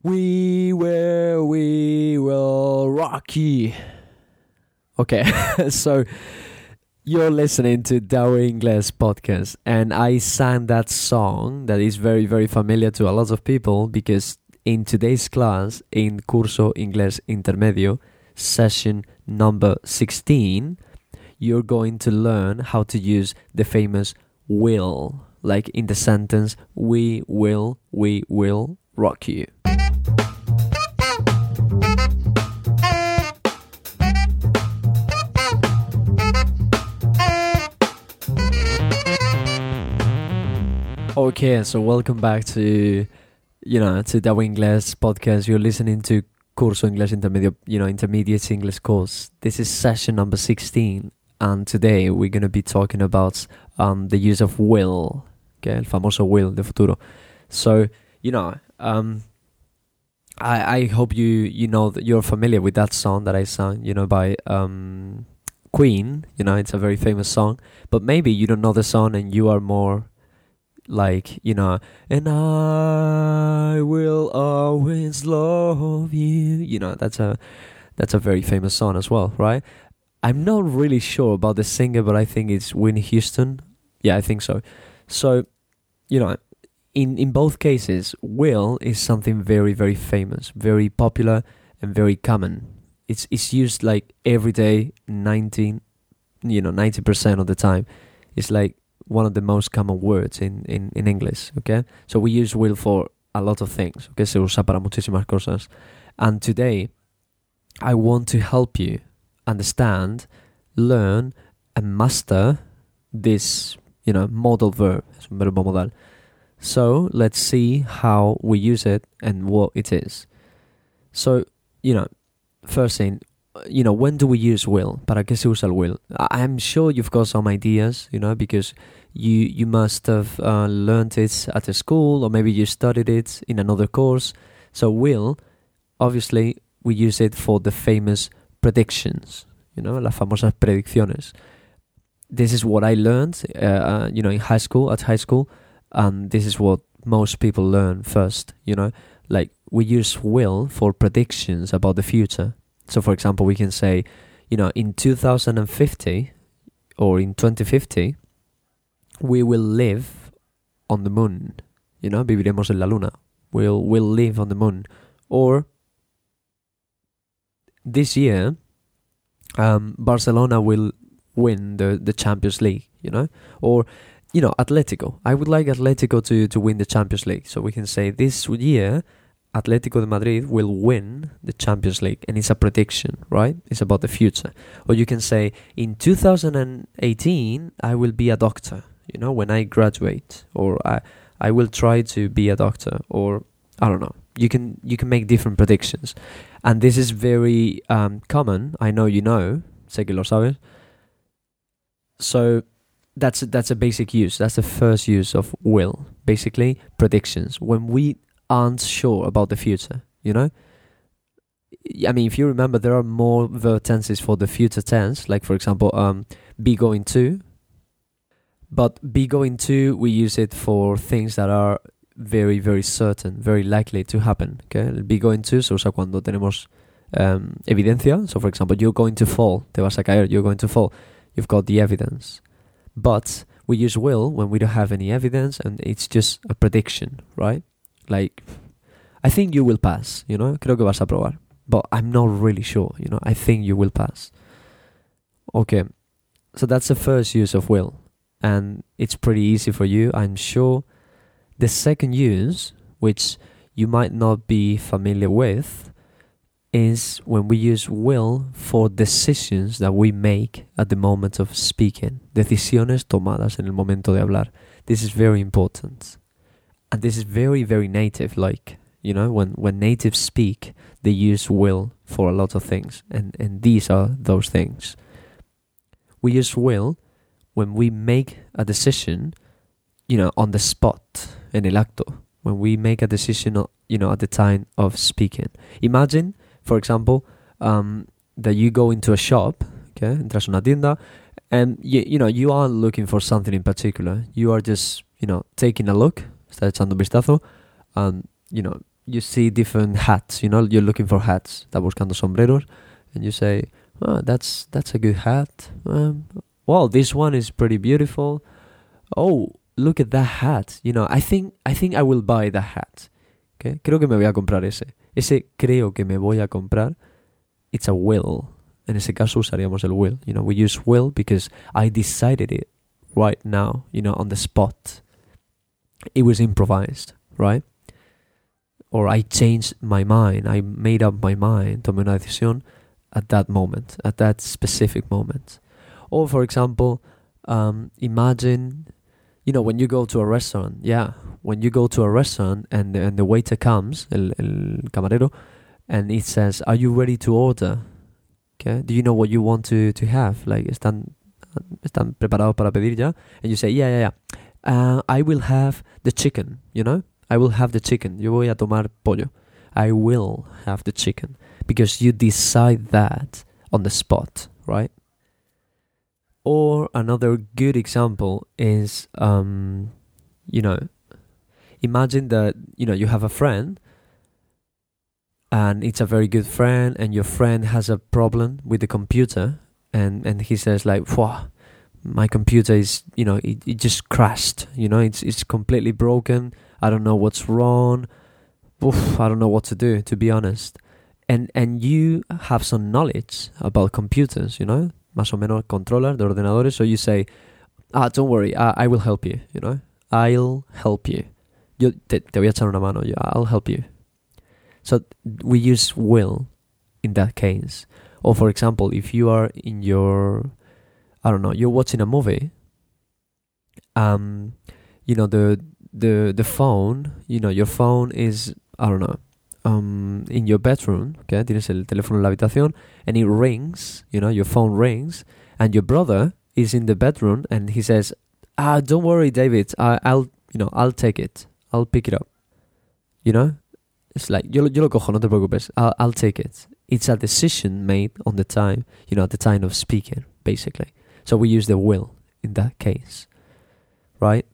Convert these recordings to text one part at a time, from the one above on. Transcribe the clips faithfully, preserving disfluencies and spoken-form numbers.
We will, we will rock you. Okay, so you're listening to Dao Ingles podcast, and I sang that song that is very, very familiar to a lot of people because in today's class, in Curso Inglés Intermedio, session number sixteen, you're going to learn how to use the famous will, like in the sentence, we will, we will rock you. Okay, so welcome back to, you know, to the Inglés podcast. You're listening to Curso Inglés Intermedio, you know, intermediate English course. This is session number sixteen, and today we're going to be talking about um, the use of will, okay, el famoso will de futuro. So, you know, um, I, I hope you, you know, that you're familiar with that song that I sang, you know, by um, Queen. You know, it's a very famous song, but maybe you don't know the song and you are more like, you know, and I will always love you. You know, that's a that's a very famous song as well, right? I'm not really sure about the singer, but I think it's Whitney Houston. Yeah, I think so. So, you know, in, in both cases, will is something very, very famous, very popular, and very common. It's it's used like every day, nineteen, you know, ninety percent of the time. It's like one of the most common words in, in, in English, okay? So we use will for a lot of things, okay? Se usa para muchísimas cosas. And today, I want to help you understand, learn, and master this, you know, modal verb. Es un verbo modal. So let's see how we use it and what it is. So, you know, first thing, you know, when do we use will? ¿Para qué se usa el will? I'm sure you've got some ideas, you know, because you you must have uh, learned it at a school, or maybe you studied it in another course. So will, obviously, we use it for the famous predictions, you know, las famosas predicciones. This is what I learned, uh, uh, you know, in high school, at high school, and this is what most people learn first, you know, like we use will for predictions about the future. So, for example, we can say, you know, in two thousand fifty or in twenty fifty, we will live on the moon. You know, viviremos en la luna. We'll, we'll live on the moon. Or, this year, um, Barcelona will win the, the Champions League, you know? Or, you know, Atletico. I would like Atletico to, to win the Champions League. So we can say this year, Atletico de Madrid will win the Champions League, and it's a prediction, right? It's about the future. Or you can say, in two thousand eighteen, I will be a doctor, you know, when I graduate, or I, I will try to be a doctor, or I don't know. You can you can make different predictions, and this is very um, common. I know you know, sé que lo sabes. So that's that's a basic use. That's the first use of will. Basically, predictions. When we aren't sure about the future, you know? I mean, if you remember, there are more verb tenses for the future tense, like, for example, um, be going to. But be going to, we use it for things that are very, very certain, very likely to happen, okay? Be going to se usa cuando tenemos um, evidencia. So, for example, you're going to fall, te vas a caer, you're going to fall. You've got the evidence. But we use will when we don't have any evidence, and it's just a prediction, right? Like, I think you will pass, you know, creo que vas a probar, but I'm not really sure, you know, I think you will pass. Okay, so that's the first use of will, and it's pretty easy for you, I'm sure. The second use, which you might not be familiar with, is when we use will for decisions that we make at the moment of speaking. Decisiones tomadas en el momento de hablar. This is very important. And this is very, very native, like, you know, when, when natives speak, they use will for a lot of things. And, and these are those things. We use will when we make a decision, you know, on the spot, en el acto. When we make a decision, you know, at the time of speaking. Imagine, for example, um, that you go into a shop, okay, entras a una tienda, and, you, you know, you aren't looking for something in particular. You are just, you know, taking a look, está echando un vistazo, and, you know, you see different hats, you know, you're looking for hats. Estás buscando sombreros, and you say, oh, that's that's a good hat. Um, well, this one is pretty beautiful. Oh, look at that hat. You know, I think I think I will buy that hat. Okay? Creo que me voy a comprar ese. Ese creo que me voy a comprar. It's a will. En ese caso usaríamos el will. You know, we use will because I decided it right now, you know, on the spot. It was improvised, right? Or I changed my mind. I made up my mind. Tomé una decisión at that moment, at that specific moment. Or, for example, um, imagine, you know, when you go to a restaurant, yeah, when you go to a restaurant and, and the waiter comes, el, el camarero, and it says, are you ready to order? Okay, do you know what you want to, to have? Like, están, están preparados para pedir ya? And you say, yeah, yeah, yeah. Uh, I will have the chicken, you know? I will have the chicken. Yo voy a tomar pollo. I will have the chicken. Because you decide that on the spot, right? Or another good example is, um, you know, imagine that, you know, you have a friend and it's a very good friend and your friend has a problem with the computer and, and he says like, wow, my computer is, you know, it, it just crashed, you know, it's it's completely broken. I don't know what's wrong. Oof, I don't know what to do, to be honest. And and you have some knowledge about computers, you know, más o menos controlas de ordenadores. So you say, ah, don't worry, I, I will help you, you know, I'll help you. Yo te, te voy a echar una mano, yo, I'll help you. So we use will in that case. Or for example, if you are in your, I don't know, you're watching a movie, um, you know, the the the phone, you know, your phone is, I don't know, um, in your bedroom, okay, tienes el teléfono en la habitación, and it rings, you know, your phone rings, and your brother is in the bedroom, and he says, ah, don't worry, David, I, I'll, you know, I'll take it, I'll pick it up, you know, it's like, yo, yo lo cojo, no te preocupes, I'll, I'll take it. It's a decision made on the time, you know, at the time of speaking, basically. So we use the will in that case, right?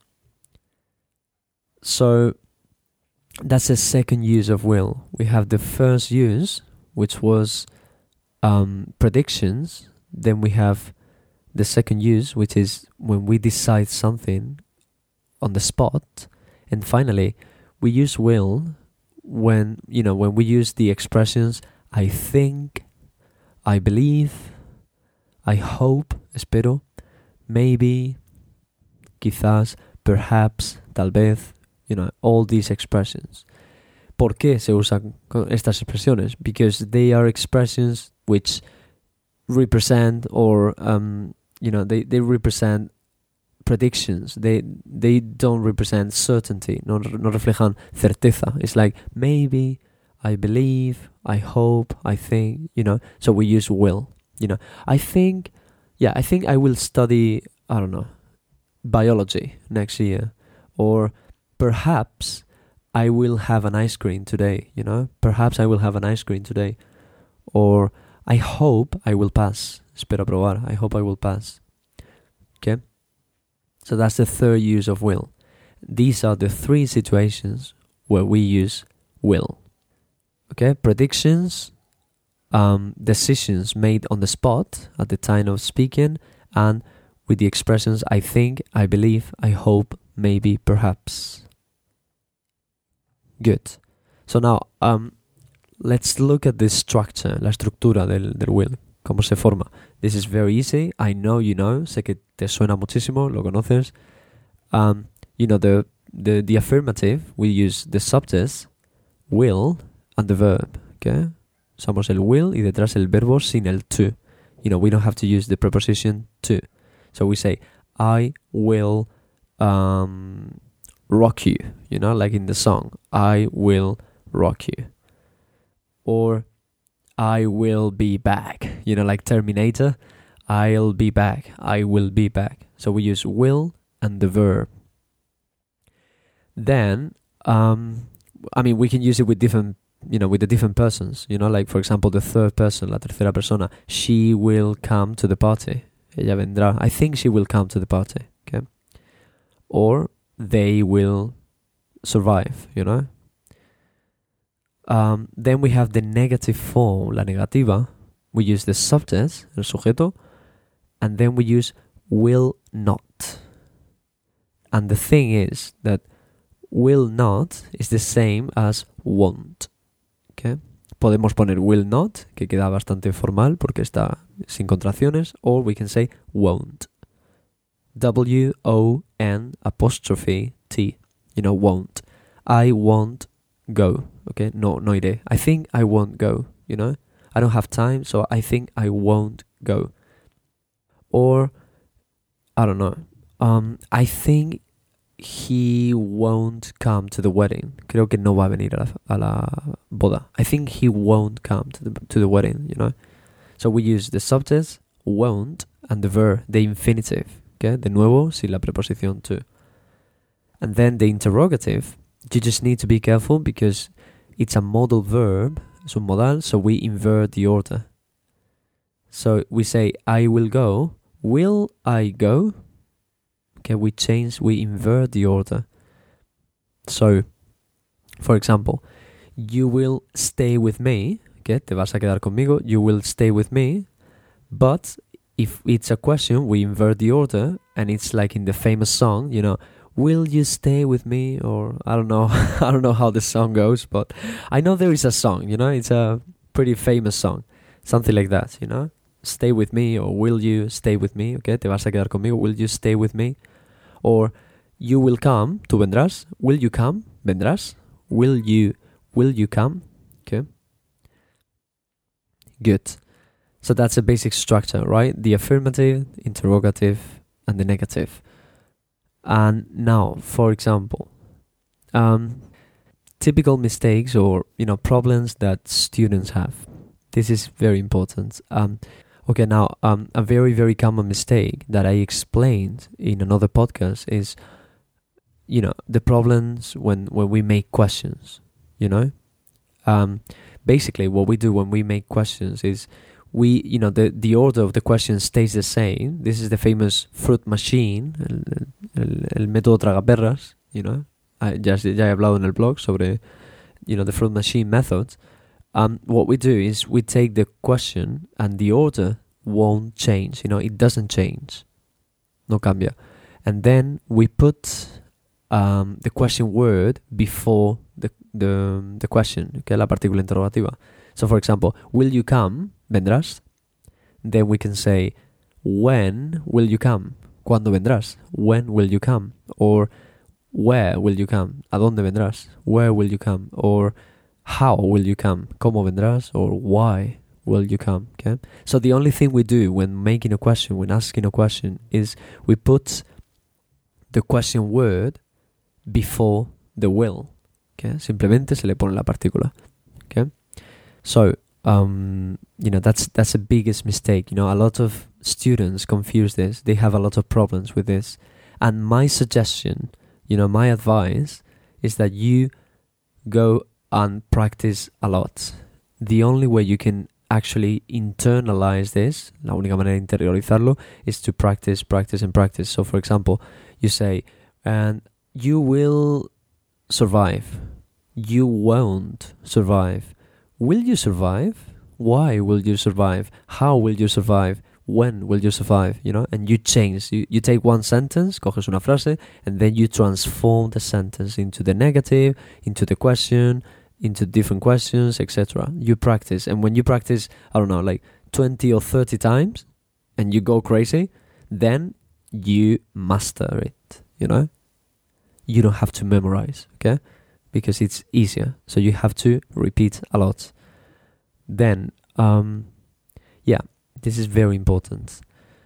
So that's the second use of will. We have the first use, which was um, predictions. Then we have the second use, which is when we decide something on the spot. And finally, we use will when, you know, when we use the expressions I think, I believe, I hope, espero, maybe, quizás, perhaps, tal vez, you know, all these expressions. ¿Por qué se usan estas expresiones? Because they are expressions which represent or, um, you know, they, they represent predictions. They they don't represent certainty. No, no reflejan certeza. It's like, maybe, I believe, I hope, I think, you know. So we use will, you know. I think, yeah, I think I will study, I don't know, biology next year. Or perhaps I will have an ice cream today, you know. Perhaps I will have an ice cream today. Or I hope I will pass. Espero probar. I hope I will pass. Okay? So that's the third use of will. These are the three situations where we use will. Okay? Predictions, um, decisions made on the spot at the time of speaking, and with the expressions I think, I believe, I hope, maybe, perhaps. Good. So now, um, let's look at the structure, la estructura del, del will, cómo se forma. This is very easy. I know you know. Sé que te suena muchísimo, lo conoces. Um, you know, the, the, the affirmative, we use the subject, will, and the verb, okay? Usamos el will y detrás el verbo sin el to. You know, we don't have to use the preposition to. So we say, I will um, rock you, you know, like in the song, I will rock you. Or, I will be back, you know, like Terminator, I'll be back, I will be back. So we use will and the verb. Then, um, I mean, we can use it with different, you know, with the different persons, you know, like for example, the third person, la tercera persona, she will come to the party. Ella vendrá. I think she will come to the party, okay? Or they will survive, you know? Um, then we have the negative form, la negativa. We use the subject, el sujeto, and then we use will not. And the thing is that will not is the same as won't. Okay? Podemos poner will not, que queda bastante formal porque está sin contracciones, or we can say won't. W O N apostrophe T. You know, won't. I won't go. Okay? No, no iré. I think I won't go. You know? I don't have time, so I think I won't go. Or, I don't know. Um, I think he won't come to the wedding. Creo que no va a venir a la, a la boda. I think he won't come to the to the wedding, you know? So we use the subject, won't, and the verb, the infinitive. Okay? De nuevo, sin la preposición to. And then the interrogative, you just need to be careful because it's a modal verb, es un modal, so we invert the order. So we say, I will go. Will I go? Okay, we change, we invert the order. So, for example, you will stay with me. Okay, te vas a quedar conmigo. You will stay with me. But if it's a question, we invert the order, and it's like in the famous song, you know, will you stay with me? Or I don't know, I don't know how the song goes, but I know there is a song, you know, it's a pretty famous song. Something like that, you know. Stay with me, or will you stay with me? Okay, te vas a quedar conmigo. Will you stay with me? Or you will come, tú vendrás. Will you come? Vendrás. Will you, will you come? Okay. Good. So that's a basic structure, right? The affirmative, interrogative, and the negative. And now, for example, um, typical mistakes or, you know, problems that students have. This is very important. Um, okay, now, um, a very, very common mistake that I explained in another podcast is, you know, the problems when, when we make questions, you know? Um, basically, what we do when we make questions is we, you know, the, the order of the question stays the same. This is the famous fruit machine, el, el, el método tragaperras, you know? I, ya, ya he hablado en el blog sobre, you know, the fruit machine method. Um, what we do is we take the question and the order won't change. You know, it doesn't change. No cambia. And then we put um, the question word before the, the, the question, que es la partícula interrogativa. So, for example, will you come? Vendrás. Then we can say, when will you come? ¿Cuándo vendrás? When will you come? Or, where will you come? ¿A dónde vendrás? Where will you come? Or, how will you come? ¿Cómo vendrás? Or why will you come? Okay. So the only thing we do when making a question, when asking a question, is we put the question word before the will. Okay. Simplemente se le pone la partícula. Okay. So um, you know that's that's the biggest mistake. You know, a lot of students confuse this. They have a lot of problems with this. And my suggestion, you know, my advice is that you go and practice a lot. The only way you can actually internalize this, la única manera de interiorizarlo, is to practice, practice, and practice. So, for example, you say, and you will survive. You won't survive. Will you survive? Why will you survive? How will you survive? When will you survive? You know, and you change. You, you take one sentence, coges una frase, and then you transform the sentence into the negative, into the question, into different questions, et cetera. You practice, and when you practice, I don't know, like twenty or thirty times, and you go crazy, then you master it, you know? You don't have to memorize, okay? Because it's easier. So you have to repeat a lot. Then, um, yeah, this is very important.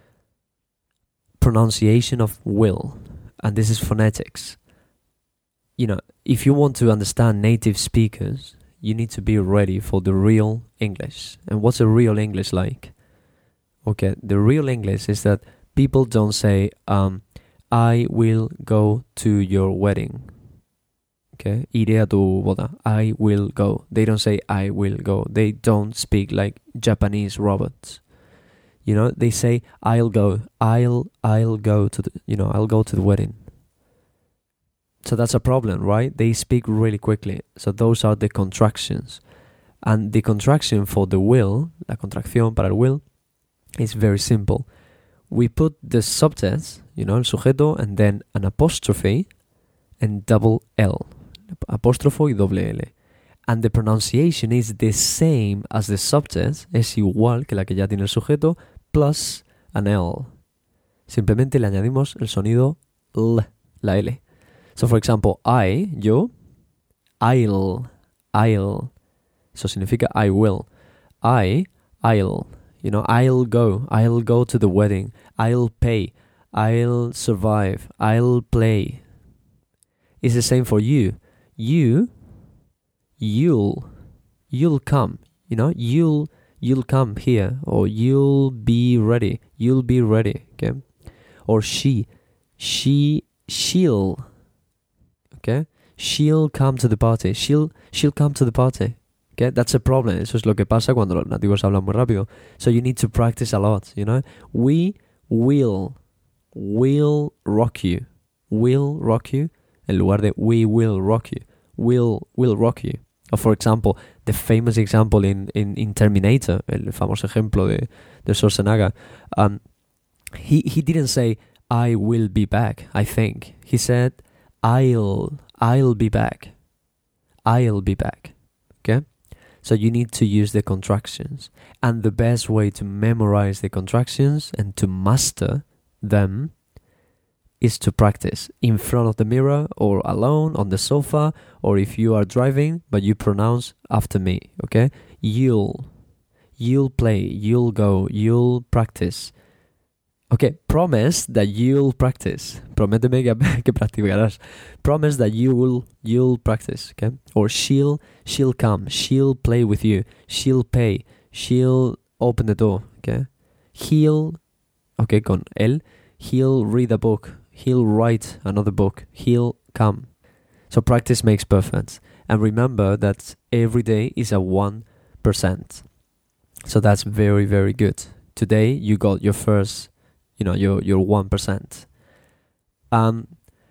Pronunciation of will, and this is phonetics. You know, if you want to understand native speakers, you need to be ready for the real English. And what's a real English like? Okay, the real English is that people don't say, um, I will go to your wedding. Okay, iré a tu boda. I will go. They don't say, I will go. They don't speak like Japanese robots. You know, they say, I'll go. I'll, I'll go to the, you know, I'll go to the wedding. So that's a problem, right? They speak really quickly. So those are the contractions. And the contraction for the will, la contracción para el will, is very simple. We put the subject, you know, el sujeto, and then an apostrophe and double L. Apóstrofo y doble L. And the pronunciation is the same as the subject, es igual que la que ya tiene el sujeto, plus an L. Simplemente le añadimos el sonido L, la L. So, for example, I, yo, I'll, I'll. Eso significa I will. I, I'll. You know, I'll go. I'll go to the wedding. I'll pay. I'll survive. I'll play. It's the same for you. You, you'll, you'll come. You know, you'll, you'll come here. Or you'll be ready. You'll be ready. Okay? Or she, she, she'll. Okay? She'll come to the party. She'll, she'll come to the party. Okay, that's a problem. Eso es lo que pasa cuando los nativos hablan muy rápido. So you need to practice a lot, you know. We will, will rock you. Will rock you. En lugar de we will rock you. Will, will rock you. Or for example, the famous example in, in, in Terminator, el famoso ejemplo de, de Schwarzenegger. Um, he, he didn't say, I will be back, I think. He said, I'll, I'll be back. I'll be back. Okay? So you need to use the contractions. And the best way to memorize the contractions and to master them is to practice in front of the mirror or alone on the sofa, or if you are driving, but you pronounce after me, okay? You'll, you'll play, you'll go, you'll practice. Okay, promise that you'll practice. Prométeme que, que practicarás. Promise that you will, you'll practice, okay? Or she'll, she'll come, she'll play with you, she'll pay, she'll open the door, okay? He'll, okay, con él, he'll read a book, he'll write another book, he'll come. So practice makes perfect. And remember that every day is a one percent. So that's very, very good. Today you got your first, you know, your your one percent. Um,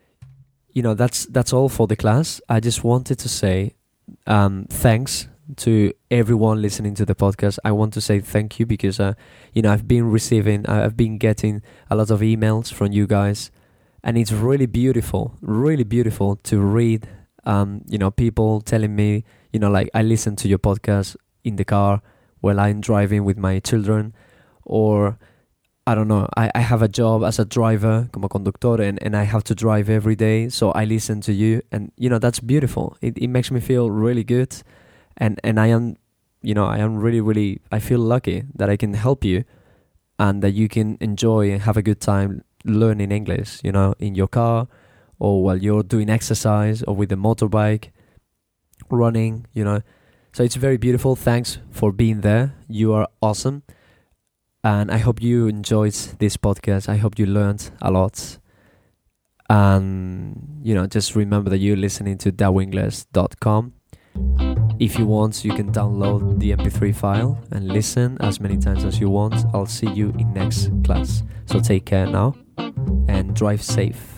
you know, that's that's all for the class. I just wanted to say um, thanks to everyone listening to the podcast. I want to say thank you because, uh, you know, I've been receiving, I've been getting a lot of emails from you guys, and it's really beautiful, really beautiful to read, um, you know, people telling me, you know, like, I listen to your podcast in the car while I'm driving with my children, or I don't know, I, I have a job as a driver, como conductor, and, and I have to drive every day, so I listen to you, and, you know, that's beautiful. It it makes me feel really good, and, and I am, you know, I am really, really, I feel lucky that I can help you, and that you can enjoy and have a good time learning English, you know, in your car, or while you're doing exercise, or with the motorbike, running, you know. So it's very beautiful. Thanks for being there. You are awesome. And I hope you enjoyed this podcast. I hope you learned a lot. And, you know, just remember that you're listening to dawingles dot com. If you want, you can download the M P three file and listen as many times as you want. I'll see you in next class. So take care now and drive safe.